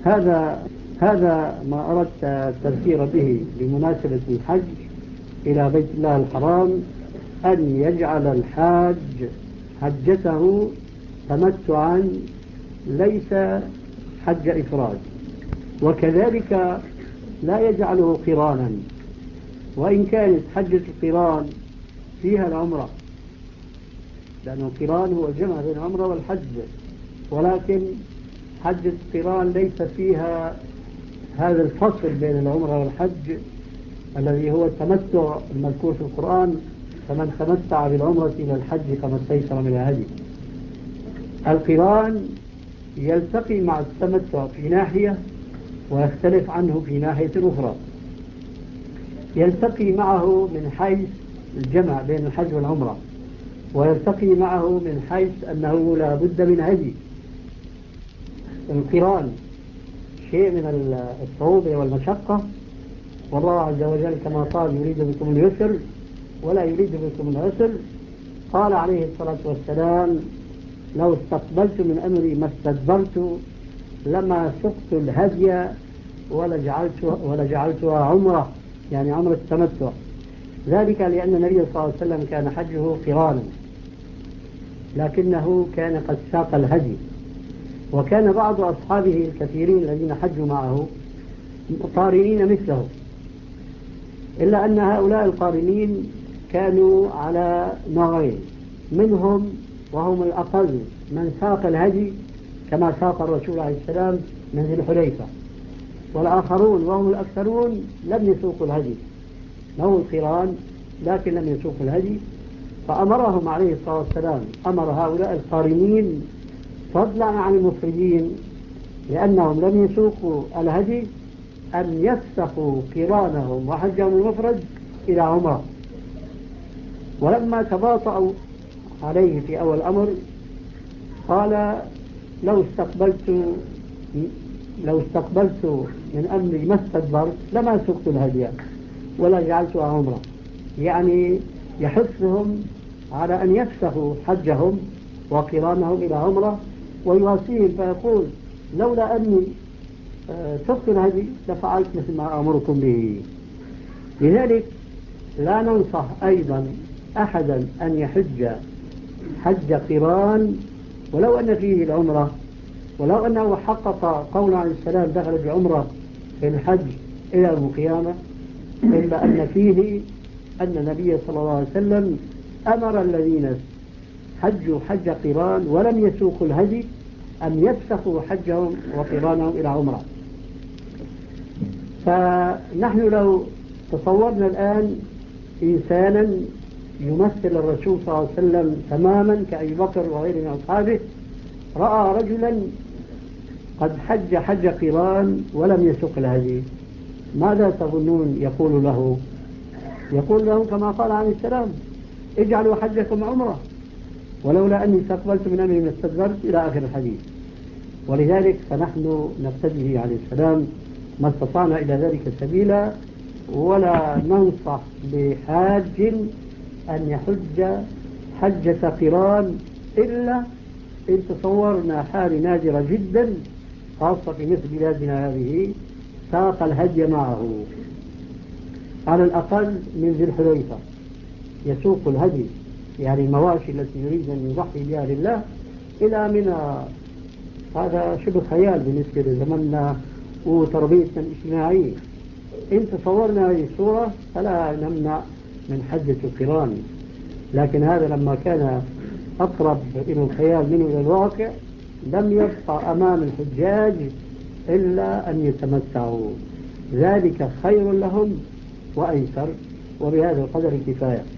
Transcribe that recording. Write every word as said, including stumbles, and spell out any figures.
هذا هذا ما أردت التذكير به بمناسبة الحج إلى بيت الله الحرام، أن يجعل الحاج حجته تمتعا ليس حج إفراد، وكذلك لا يجعله قرانا، وإن كانت حجة القران فيها العمرة، لأن القران هو الجمع بين العمرة والحج، ولكن حجة القران ليس فيها هذا الفصل بين العمرة والحج الذي هو التمتع المذكور في القرآن: فمن تمتع بالعمرة إلى الحج فما استيسر من الهدي. القران يلتقي مع التمتع في ناحية ويختلف عنه في ناحية أخرى. يلتقي معه من حيث الجمع بين الحج والعمرة، ويلتقي معه من حيث أنه لا بد من هدي. القران شيء من الصعوبة والمشقة، والله عز وجل كما قال: يريد بكم اليسر ولا يريد بكم العسر. قال عليه الصلاة والسلام: لو استقبلت من أمري ما استدبرت لما سقت الهدي ولجعلتها, ولجعلتها عمرة، يعني عمرة التمتع. ذلك لأن النبي صلى الله عليه وسلم كان حجه قرانا، لكنه كان قد ساق الهدي، وكان بعض أصحابه الكثيرين الذين حجوا معه قارنين مثله، إلا أن هؤلاء القارنين كانوا على نوعين: منهم وهم الأقل من ساق الهدي كما ساق الرسول عليه السلام من ذي الحليفة، والآخرون وهم الأكثرون لم يسوقوا الهدي، له القران لكن لم يسوقوا الهدي. فأمرهم عليه الصلاة والسلام، أمر هؤلاء القارنين فضلا عن المفردين لأنهم لم يسوقوا الهدي أن يفسخوا قرانهم وحجهم المفرد إلى عمرة. ولما تباطؤوا عليه في أول الأمر قال: لو استقبلت لو استقبلت من أمري ما استدبرت لما سقت الهدي ولا جعلتها عمرة، يعني يحثهم على أن يفسخوا حجهم وقرانهم إلى عمرة، ويواسيهم فيقول: لولا أني سقت الهدي لفعلت مثل ما أمركم به. لذلك لا ننصح أيضا أحدا أن يحج حج قران ولو أن فيه العمرة، ولو أنه حقق قول عليه السلام: دخل بعمرة في الحج إلى يوم القيامة، إلا أن فيه أن النبي صلى الله عليه وسلم أمر الذين حجوا حج قران ولم يسوقوا الهدي أن يفسخوا حجهم وقرانهم إلى عمرة. فنحن لو تصورنا الآن إنسانا يمثل الرسول صلى الله عليه وسلم تماما كأبي بكر وغيره من أصحابه، رأى رجلا قد حج حج قران ولم يسوق الهدي، ماذا تظنون يقول له؟ يقول له كما قال عليه السلام: اجعلوا حجكم عمرة، ولولا أني استقبلت من أمري ما استدبرت، إلى آخر الحديث. ولذلك فنحن نقتدي عليه السلام ما استطعنا إلى ذلك سبيلا، ولا ننصح بحاج أن يحج حجة قران إلا إن تصورنا حال نادرة جدا، خاصة في مثل بلادنا هذه، ساق الهدي معه على الأقل من ذي الحليفة، يسوق الهدي، يعني المواشي التي يريد أن يضحي بها لله إلى منى. هذا شبه خيال بالنسبة لزمننا وتربيتنا الاجتماعية. إن تصورنا هذه الصورة فلا نمنع من حجة القران، لكن هذا لما كان أقرب إلى الخيال منه إلى الواقع لم يبقى أمام الحجاج إلا أن يتمتعوا، ذلك خير لهم وأيسر، وبهذا القدر كفاية.